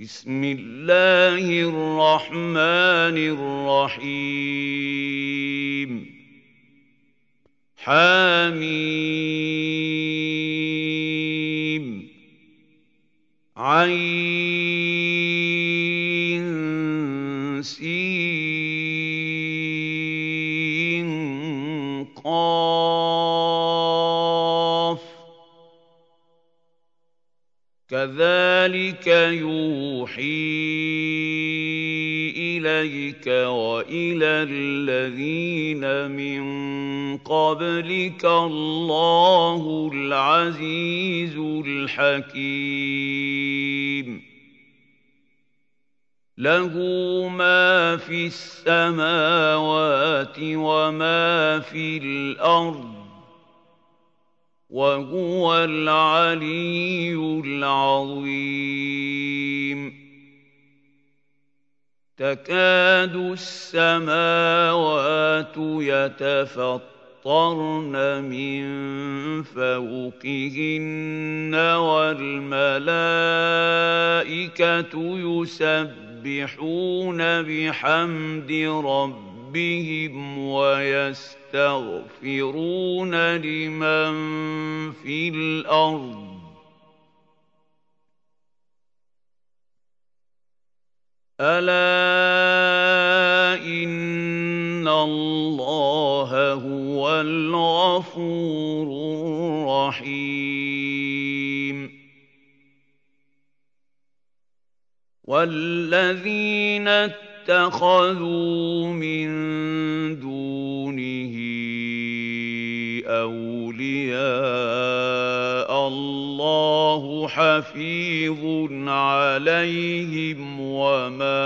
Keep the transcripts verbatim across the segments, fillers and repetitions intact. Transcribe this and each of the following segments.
بسم الله الرحمن الرحيم حميم عين سين قاف كذلك يوحي إليك وإلى الذين من قبلك الله العزيز الحكيم له ما في السماوات وما في الأرض وهو العلي العظيم تكاد السماوات يتفطرن من فوقهن والملائكة يسبحون بحمد ربهم ويستغفرون لمن في الأرض ألا إن الله هو الغفور الرحيم والذين اتخذوا من دونه أولياء الله حفيظ عليهم وما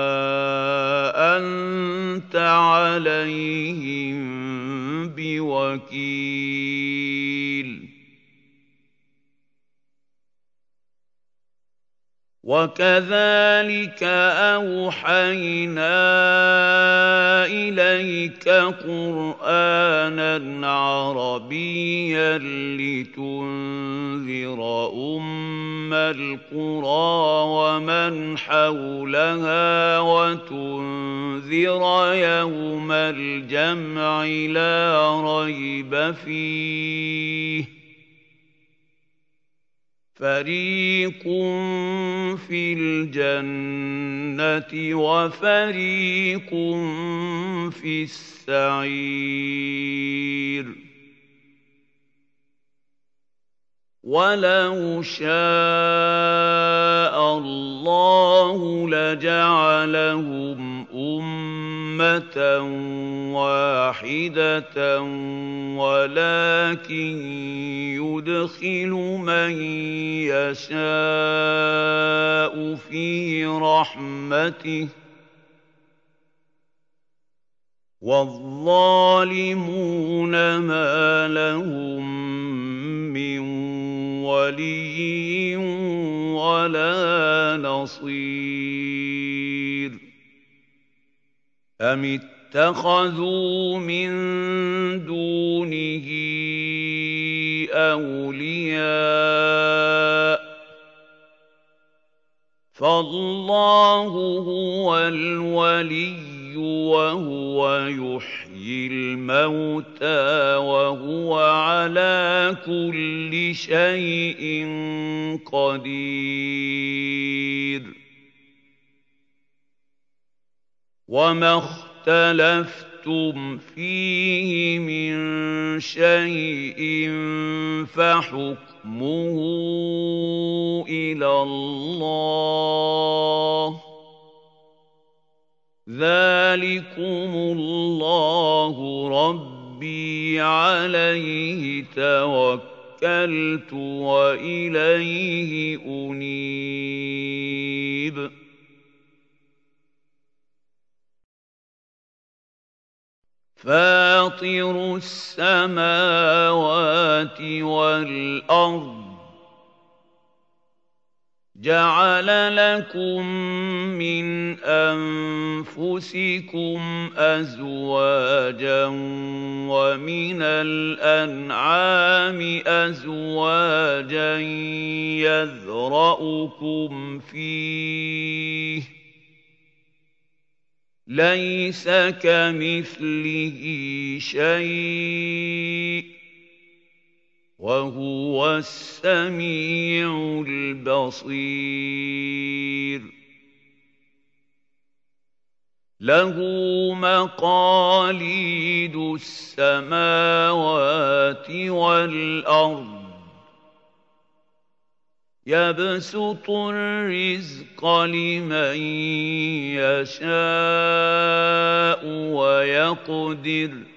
أنت عليهم بوكيل وكذلك أوحينا إليك قرآنًا عربيًّا لتنذر أم القرى ومن حولها وتنذر يوم الجمع لا ريب فيه فريق في الجنة وفريق في السعير ولو شاء الله لجعلهم أمة واحدة ولكن يدخل من يشاء في رحمته والظالمون ما لهم من ولي ولا نصير أم اتخذوا من دونه أولياء فالله هو الولي وهو يحيي الموتى وهو على كل شيء قدير وما اختلفتم فيه من شيء فحكمه إلى الله ذلكم الله ربي عليه توكلت وإليه أنيب فاطر السماوات والأرض جَعَلَ لَكُم مِّنْ أَنفُسِكُمْ أَزْوَاجًا وَمِنَ الْأَنْعَامِ أَزْوَاجًا يَذْرَؤُكُمْ فِيهِ ۚ لَيْسَ كَمِثْلِهِ شَيْءٌ ۖ وَهُوَ السَّمِيعُ الْبَصِيرُ لَهُ مَقَالِيدُ السَّمَاوَاتِ وَالْأَرْضِ يَبْسُطُ الرِّزْقَ لِمَن يَشَاءُ وَيَقْدِرُ ۚ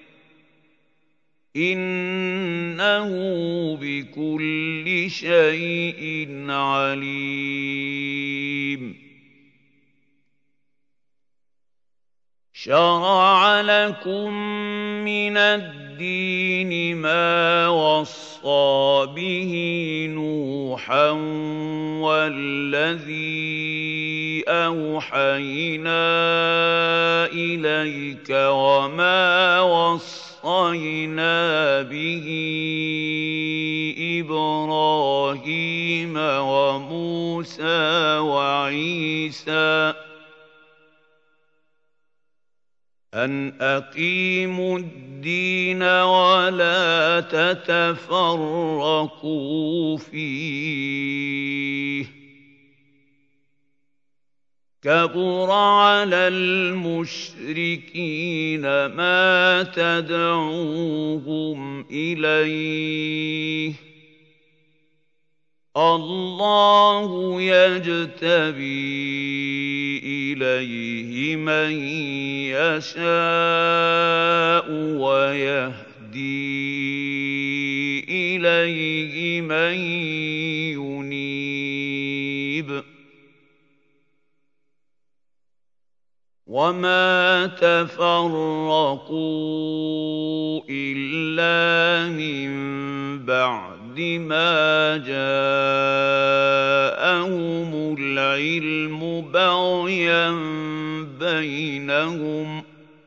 إِنَّهُ بِكُلِّ شَيْءٍ عَلِيمٌ شَرَعَ لَكُم مِّنَ الدِّينِ مَا وَصَّىٰ بِهِ نُوحًا وَالَّذِي أَوْحَيْنَا إِلَيْكَ وَمَا وَصَّيْنَا بِهِ إِبْرَاهِيمَ وَمُوسَىٰ وَعِيسَىٰ أَنْ أَقِيمُوا الدِّينَ وَلَا تَتَفَرَّقُوا فِيهِ ۚ كَبُرَ عَلَى الْمُشْرِكِينَ مَا تَدْعُوهُمْ إِلَيْهِ ۚ اللَّهُ يَجْتَبِي إِلَيْهِ مَن يَشَاءُ وَيَهْدِي إِلَيْهِ مَن يُنِيبُ وَمَا تَفَرَّقُوا إِلَّا مِن بَعْدِ مَا جَاءَهُمُ الْعِلْمُ بَغْيًا بَيْنَهُمْ ۚ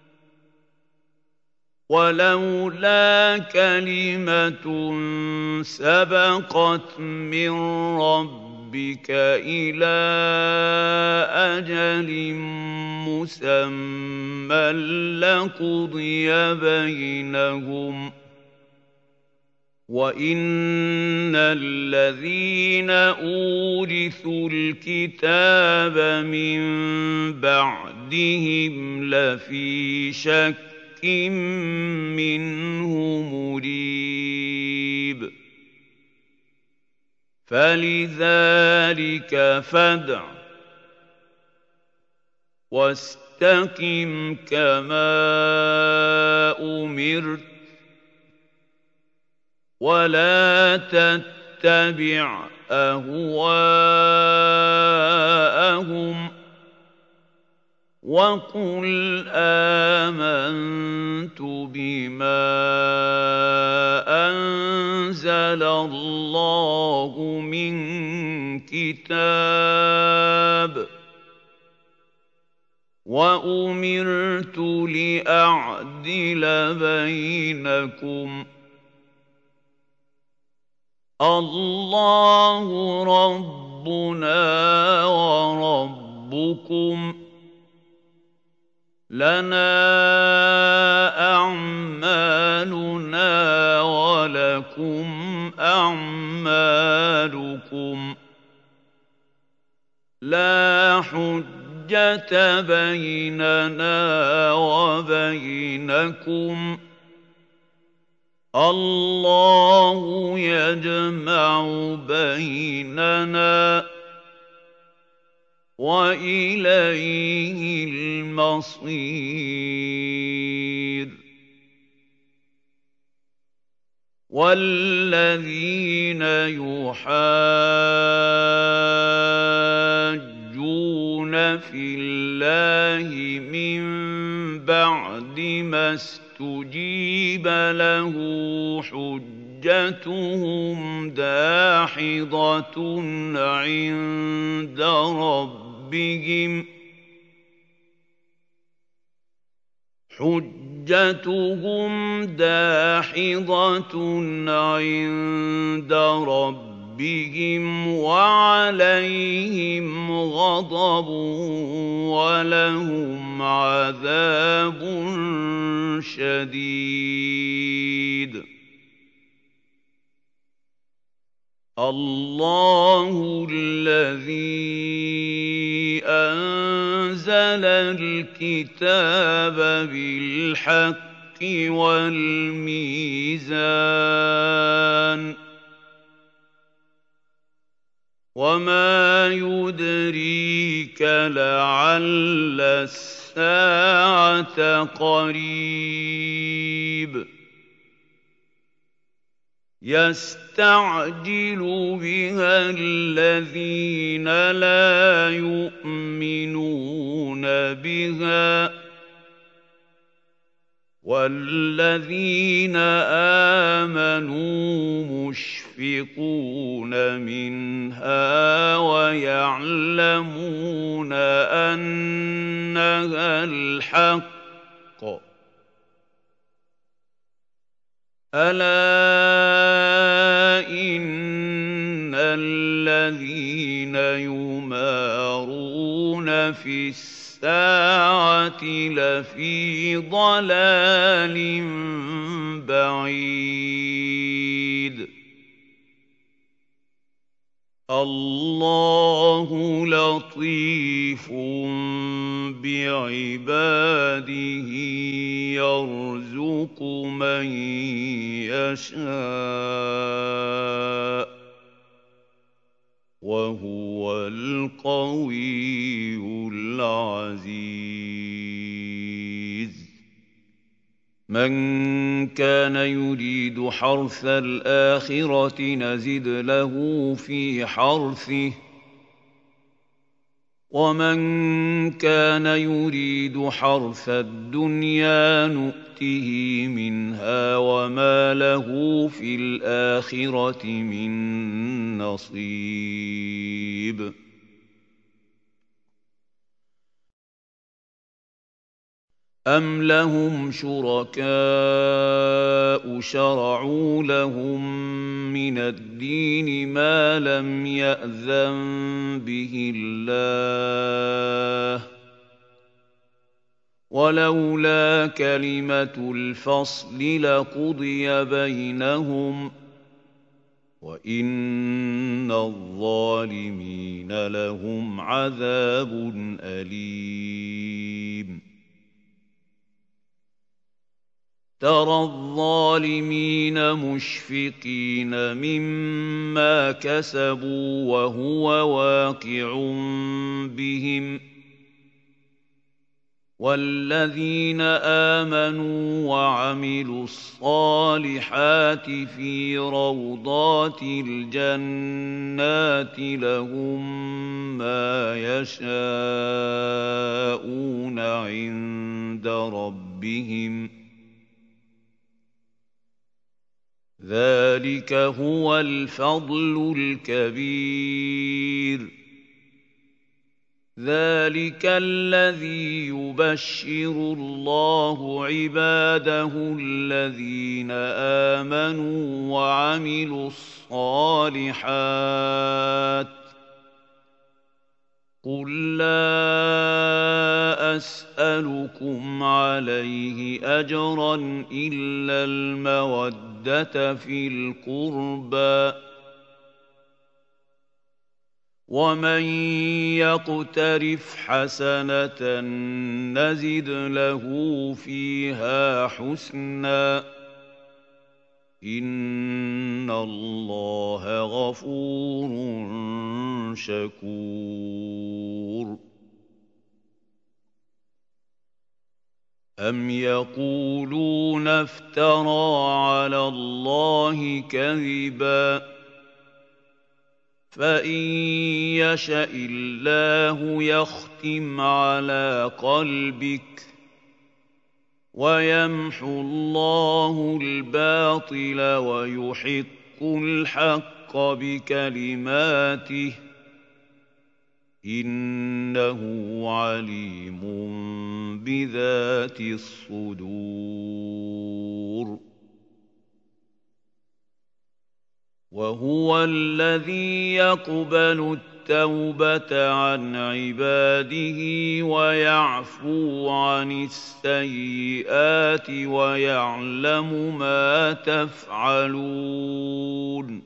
وَلَوْلَا كَلِمَةٌ سَبَقَتْ مِن رَّبِّكَ إِلَىٰ أَجَلٍ مُّسَمًّى لَّقُضِيَ بَيْنَهُمْ ۚ وَإِنَّ الَّذِينَ أُورِثُوا الْكِتَابَ مِن بَعْدِهِمْ لَفِي شَكٍّ مِّنْهُ مُرِيبٍ فَلِذَٰلِكَ فَادْعُ وَاسْتَقِمْ كَمَا أُمِرْتَ وَلَا تَتَّبِعْ أَهْوَاءَهُمْ وَقُلْ آمَنتُ بِمَا أَنزَلَ اللَّهُ مِن كِتَابٍ وَأُمِرْتُ لِأَعْدِلَ بَيْنَكُمْ ۖ اللَّهُ رَبُّنَا وَرَبُّكُمْ ۖ لَنَا أَعْمَالُنَا وَلَكُمْ أَعْمَالُكُمْ ۖ لَا حُجَّةَ بَيْنَنَا وَبَيْنَكُمْ ۖ اللَّهُ يَجْمَعُ بَيْنَنَا ۖ وَإِلَيْهِ الْمَصِيرُ وَالَّذِينَ يُحَاجُّونَ فِي اللَّهِ مِن بَعْدِ مَا اسْتُجِيبَ لَهُ حُجَّتُهُمْ حجتهم داحضة عند ربهم حجتهم داحضة عند ربهم وعليهم غضب ولهم عذاب شديد. الله الذي أنزل الكتاب بالحق والميزان وما يدريك لعل الساعة قريب يستعجل بها الذين لا يؤمنون بها والذين آمنوا مشفقون منها ويعلمون أنها الحق ألا إن الذين يمارون في الساعة لفي ضلال بعيد. الله لطيف بعباده يرزق من يشاء وهو القوي العزيز. من كان يريد حرث الآخرة نزد له في حرثه ومن كان يريد حرث الدنيا نؤته منها وما له في الآخرة من نصيب. أم لهم شركاء شرعوا لهم من الدين ما لم يأذن به الله ولولا كلمة الفصل لقضي بينهم وإن الظالمين لهم عذاب أليم. ترى الظالمين مشفقين مما كسبوا وهو واقع بهم والذين آمنوا وعملوا الصالحات في روضات الجنات لهم ما يشاءون عند ربهم ذلك هو الفضل الكبير. ذلك الذي يبشر الله عباده الذين آمنوا وعملوا الصالحات قل لا أسألكم عليه أجرا إلا المودة في القربى ومن يقترف حسنة نزد له فيها حسنا إن الله غفور شكور. أم يقولون افترى على الله كذبا فإن يشأ الله يختم على قلبك وَيَمْحُو اللَّهُ الْبَاطِلَ وَيُحِقُّ الْحَقَّ بِكَلِمَاتِهِ ۚ إِنَّهُ عَلِيمٌ بِذَاتِ الصُّدُورِ وَهُوَ الَّذِي يَقْبَلُ التَّوْبَةَ عَنْ عِبَادِهِ وَيَعْفُو عَنِ السَّيِّئَاتِ وَيَعْلَمُ مَا تَفْعَلُونَ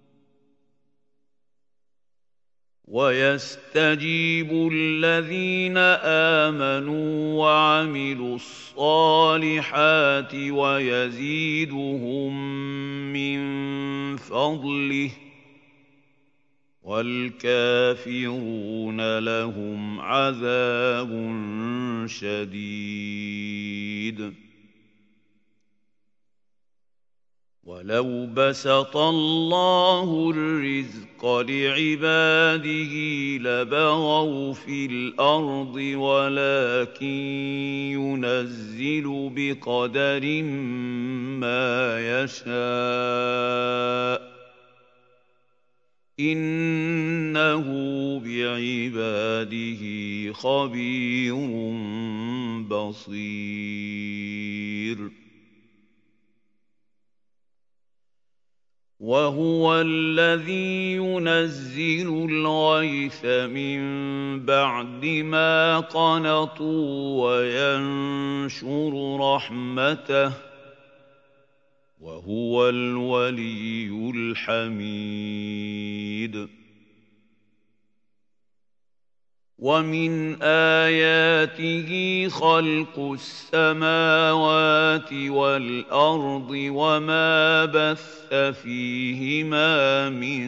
وَيَسْتَجِيبُ الَّذِينَ آمَنُوا وَعَمِلُوا الصَّالِحَاتِ وَيَزِيدُهُم مِّن فَضْلِهِ ۖ وَالْكَافِرُونَ لَهُمْ عَذَابٌ شَدِيدٌ وَلَوْ بَسَطَ اللَّهُ الرِّزْقَ لِعِبَادِهِ لَبَغَوْا فِي الْأَرْضِ وَلَٰكِن يُنَزِّلُ بِقَدَرٍ مَّا يَشَاءُ ۚ إِنَّهُ بِعِبَادِهِ خَبِيرٌ بَصِيرٌ وَهُوَ الَّذِي يُنَزِّلُ الْغَيْثَ مِن بَعْدِ مَا قَنَطُوا وَيَنشُرُ رَحْمَتَهُ ۚ وَهُوَ الْوَلِيُّ الْحَمِيدُ وَمِنْ آيَاتِهِ خَلْقُ السَّمَاوَاتِ وَالْأَرْضِ وَمَا بَثَّ فِيهِمَا مِن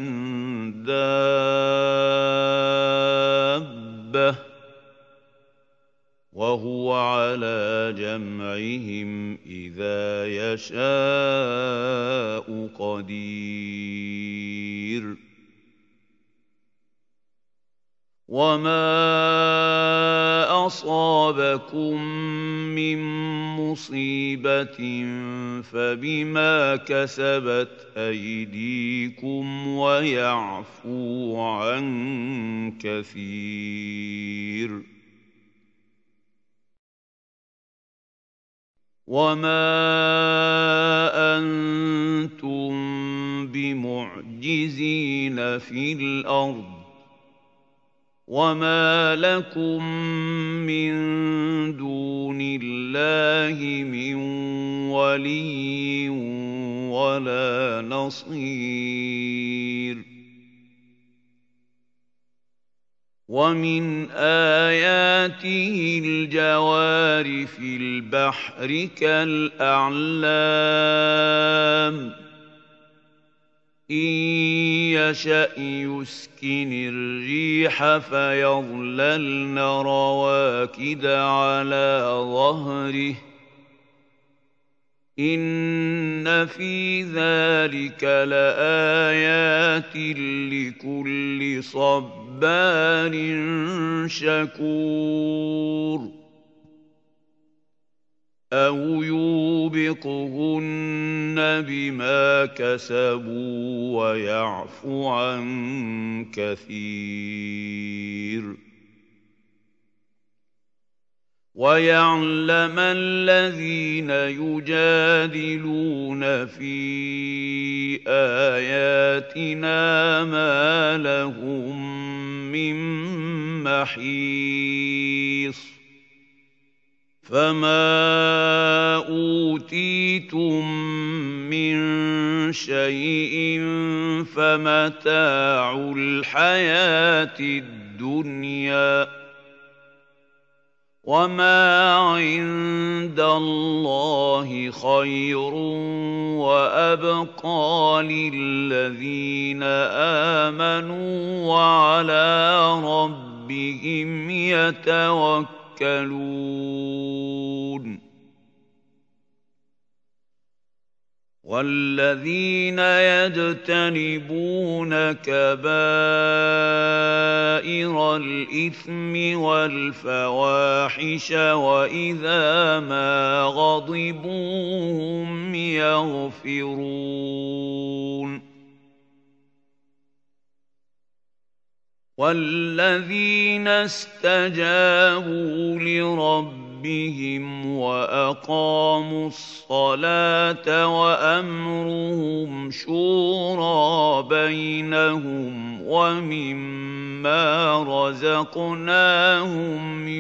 دَابَّةٍ ۚ وَهُوَ عَلَىٰ جَمْعِهِمْ إِذَا يَشَاءُ قَدِيرٌ وَمَا أَصَابَكُم مِّن مُّصِيبَةٍ فَبِمَا كَسَبَتْ أَيْدِيكُمْ وَيَعْفُو عَن كَثِيرٍ وَمَا أَنتُم بِمُعْجِزِينَ فِي الْأَرْضِ وَمَا لَكُم مِّن دُونِ اللَّهِ مِن وَلِيٍّ وَلَا نَصِيرٍ وَمِنْ آيَاتِهِ الْجَوَارِ فِي الْبَحْرِ كَالْأَعْلَامِ إِن يَشَأْ يُسْكِنِ الرِّيحَ فَيَظْلَلْنَ رَوَاكِدَ عَلَىٰ ظَهْرِهِ ۚ إِنَّ فِي ذَٰلِكَ لَآيَاتٍ لِّكُلِّ صَبَّارٍ شَكُورٍ أَوْ يُوبِقْهُنَّ بِمَا كَسَبُوا وَيَعْفُ عَن كَثِيرٍ وَيَعْلَمَ الَّذِينَ يُجَادِلُونَ فِي آيَاتِنَا مَا لَهُم مِّن مَّحِيصٍ فَمَا أُوتِيتُم مِّن شَيْءٍ فَمَتَاعُ الْحَيَاةِ الدُّنْيَا ۖ وَمَا عِندَ اللَّهِ خَيْرٌ وَأَبْقَىٰ لِلَّذِينَ آمَنُوا وَعَلَىٰ رَبِّهِمْ يَتَوَكَّلُونَ. يَتَوَكَّلُونَ. وَالَّذِينَ يَجْتَنِبُونَ كَبَائِرَ الْإِثْمِ وَالْفَوَاحِشَ وَإِذَا مَا غَضِبُوا هُمْ يَغْفِرُونَ وَالَّذِينَ اسْتَجَابُوا لِرَبِّهِمْ وَأَقَامُوا الصَّلَاةَ وَأَمْرُهُمْ شُورَىٰ بَيْنَهُمْ وَمِمَّا رَزَقْنَاهُمْ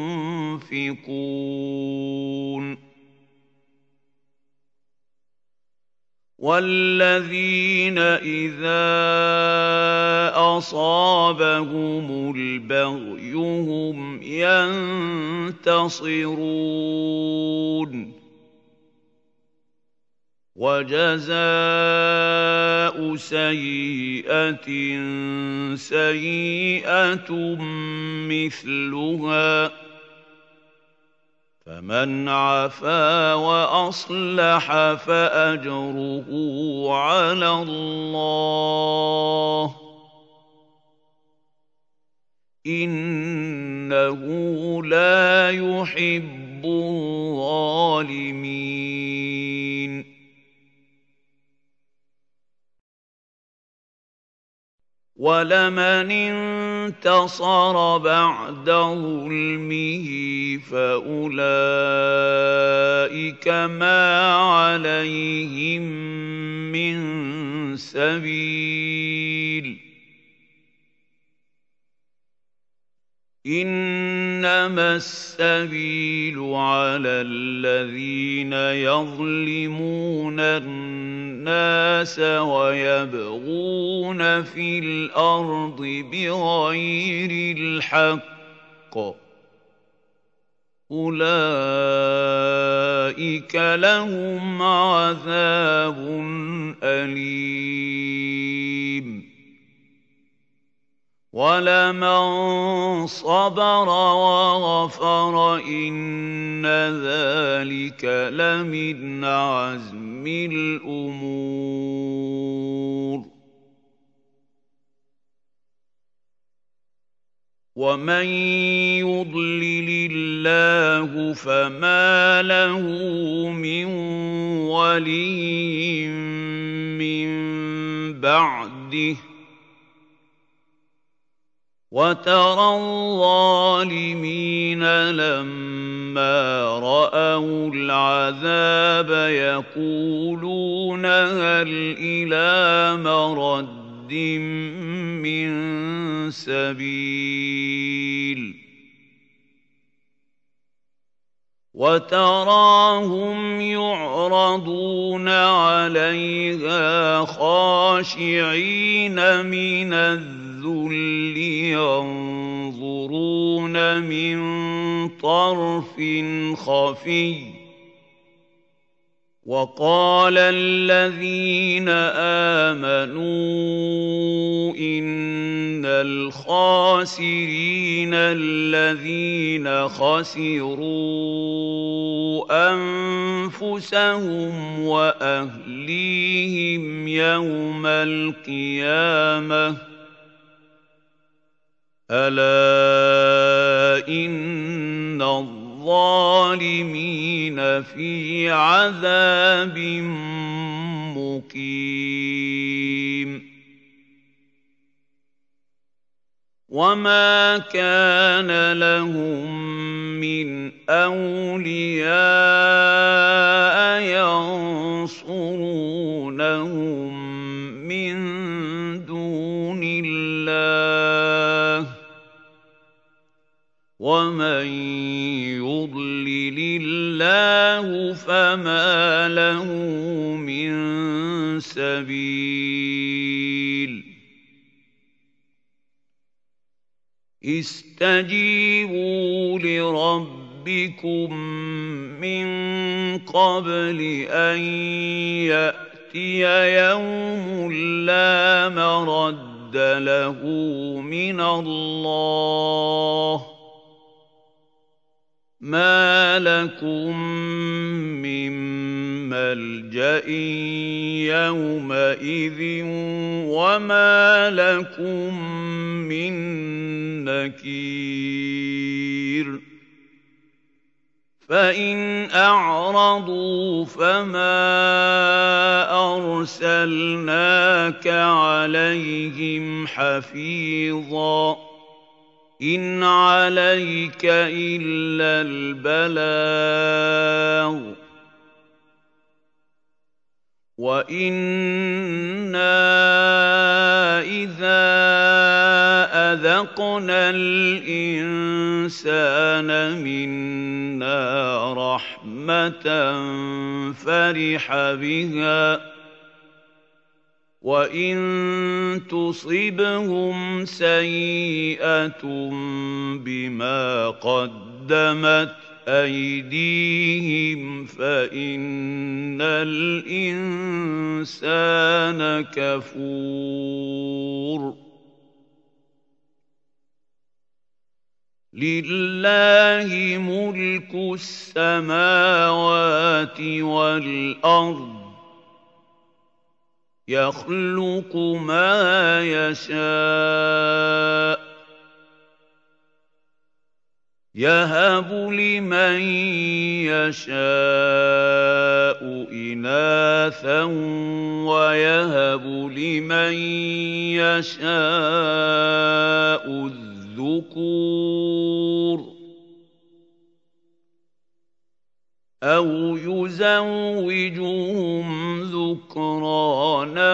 يُنفِقُونَ وَالَّذِينَ إِذَا أَصَابَهُمُ الْبَغْيُ هُمْ يَنتَصِرُونَ وَجَزَاءُ سَيِّئَةٍ سَيِّئَةٌ مِثْلُهَا فَمَنْ عَفَا وَأَصْلَحَ فَأَجْرُهُ عَلَى اللَّهِ إِنَّهُ لَا يُحِبُّ الظَّالِمِينَ وَلَمَنِ انتَصَرَ بَعْدَ ظُلْمِهِ فَأُولَٰئِكَ مَا عَلَيْهِم مِّن سَبِيلٍ إِنَّمَا السَّبِيلُ عَلَى الَّذِينَ يَظْلِمُونَ النَّاسَ وَيَبْغُونَ فِي الْأَرْضِ بِغَيْرِ الْحَقِّ أُولَٰئِكَ لَهُمْ عَذَابٌ أَلِيمٌ وَلَمَن صَبَرَ وَغَفَرَ إِنَّ ذَٰلِكَ لَمِنْ عَزْمِ الْأُمُورِ وَمَن يُضْلِلِ اللَّهُ فَمَا لَهُ مِن وَلِيٍّ مِّن بَعْدِهِ وَتَرَى الظَّالِمِينَ لَمَّا رَأَوُا الْعَذَابَ يَقُولُونَ هَلْ إِلَىٰ مَرَدٍّ مِّن سَبِيلٍ وَتَرَاهُمْ يُعْرَضُونَ عَلَيْهَا خَاشِعِينَ مِنَ الذُّلِّ يَنظُرُونَ مِن طَرْفٍ خَفِيٍّ وَقَالَ الَّذِينَ آمَنُوا إِنَّ الْخَاسِرِينَ الَّذِينَ خَسِرُوا أَنفُسَهُمْ وَأَهْلِيهِمْ يَوْمَ الْقِيَامَةِ أَلَا إِنَّ الظَّالِمِينَ فِي عَذَابٍ مُّقِيمٍ وَمَا كَانَ لَهُم مِّنْ أَوْلِيَاءَ يَنصُرُونَهُم مِّن دُونِ اللَّهِ وَمَن يُضْلِلِ اللَّهُ فَمَا لَهُ مِن سَبِيلٍ اسْتَجِيبُوا لِرَبِّكُم مِّن قَبْلِ أَن يَأْتِيَ يَوْمٌ لَّا مَرَدَّ لَهُ مِنَ اللَّهِ مَا لَكُم مِّن مَلْجَإٍ يَوْمَئِذٍ وَمَا لَكُم مِّن نَّكِيرٍ فَإِنْ أَعْرَضُوا فَمَا أَرْسَلْنَاكَ عَلَيْهِمْ حَفِيظًا ۖ إِنْ عَلَيْكَ إِلَّا الْبَلَاغُ ۗ وَإِنَّا إِذَا أَذَقْنَا الْإِنسَانَ مِنَّا رَحْمَةً فَرِحَ بِهَا ۖ وَإِن تُصِبْهُمْ سَيِّئَةٌ بِمَا قَدَّمَتْ أَيْدِيهِمْ فَإِنَّ الْإِنسَانَ كَفُورٌ لِلَّهِ مُلْكُ السَّمَاوَاتِ وَالْأَرْضِ يَخْلُقُ مَا يَشَاءُ ۚ يَهَبُ لِمَن يَشَاءُ إِنَاثًا وَيَهَبُ لِمَن يَشَاءُ الذُّكُورَ أَوْ يُزَوِّجُهُمْ ذُكْرَانًا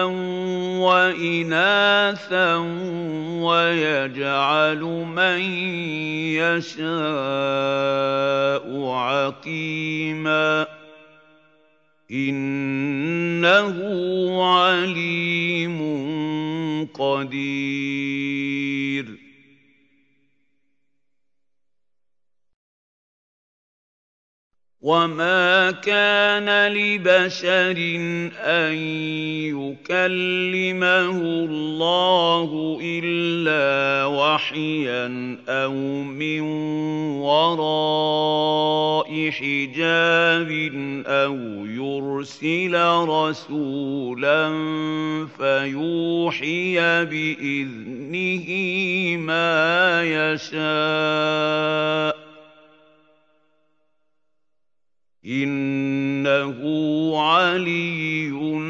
وَإِنَاثًا وَيَجْعَلُ مَن يَشَاءُ عَقِيمًا ۚ إِنَّهُ عَلِيمٌ قَدِيرٌ وَمَا كَانَ لِبَشَرٍ أَن يُكَلِّمَهُ اللَّهُ إِلَّا وَحْيًا أَوْ مِن وَرَاءِ حِجَابٍ أَوْ يُرْسِلَ رَسُولًا فَيُوحِيَ بِإِذْنِهِ مَا يَشَاءُ ۚ إِنَّهُ عَلِيٌّ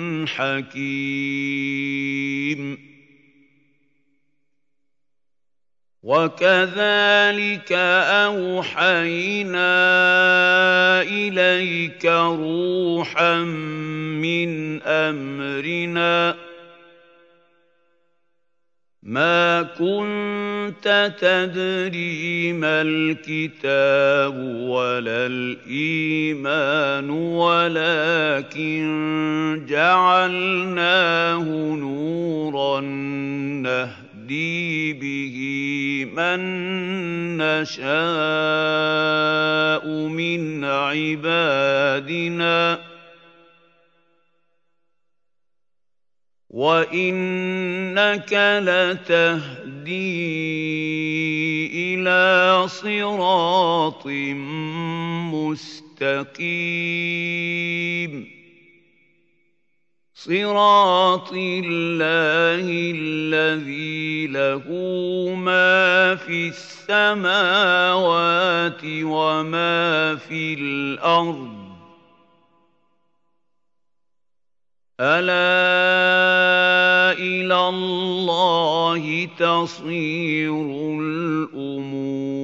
حَكِيمٌ وَكَذَٰلِكَ أَوْحَيْنَا إِلَيْكَ رُوحًا مِّنْ أَمْرِنَا ۚ مَا كُنتَ تَدْرِي مَا الْكِتَابُ وَلَا الْإِيمَانُ وَلَٰكِن جَعَلْنَاهُ نُورًا نَّهْدِي بِهِ مَن نَّشَاءُ مِنْ عِبَادِنَا ۚ وَإِنَّكَ لَتَهْدِي إِلَىٰ صِرَاطٍ مُّسْتَقِيمٍ صِرَاطِ اللَّهِ الَّذِي لَهُ مَا فِي السَّمَاوَاتِ وَمَا فِي الْأَرْضِ ۗ أَلَا إِلَى اللَّهِ تَصِيرُ الْأُمُورُ